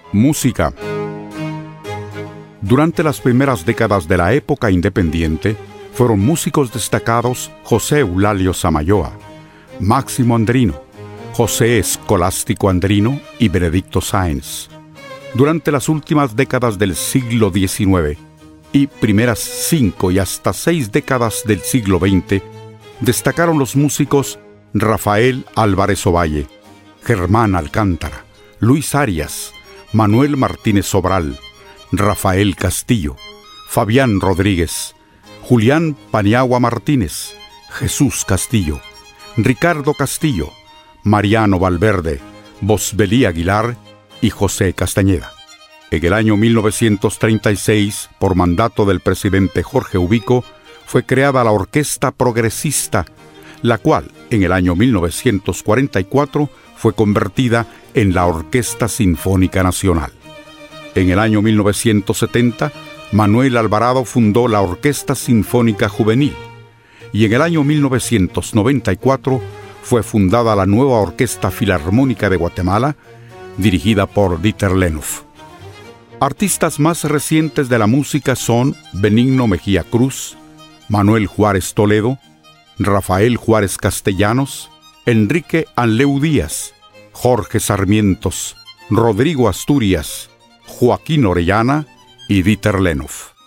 Música. Durante las primeras décadas de la época independiente, fueron músicos destacados José Eulalio Samayoa, Máximo Andrino, José Escolástico Andrino y Benedicto Sáenz. Durante las últimas décadas del siglo XIX y primeras 5 y hasta 6 décadas del siglo XX, destacaron los músicos Rafael Álvarez Ovalle, Germán Alcántara, Luis Arias, Manuel Martínez Sobral, Rafael Castillo, Fabián Rodríguez, Julián Paniagua Martínez, Jesús Castillo, Ricardo Castillo, Mariano Valverde, Bosbelí Aguilar y José Castañeda. En el año 1936, por mandato del presidente Jorge Ubico, fue creada la Orquesta Progresista, la cual en el año 1944 fue convertida en la Orquesta Sinfónica Nacional. En el año 1970, Manuel Alvarado fundó la Orquesta Sinfónica Juvenil y en el año 1994 fue fundada la nueva Orquesta Filarmónica de Guatemala, dirigida por Dieter Lenhoff. Artistas más recientes de la música son Benigno Mejía Cruz, Manuel Juárez Toledo, Rafael Juárez Castellanos, Enrique Anleu Díaz, Jorge Sarmientos, Rodrigo Asturias, Joaquín Orellana y Dieter Lenhoff.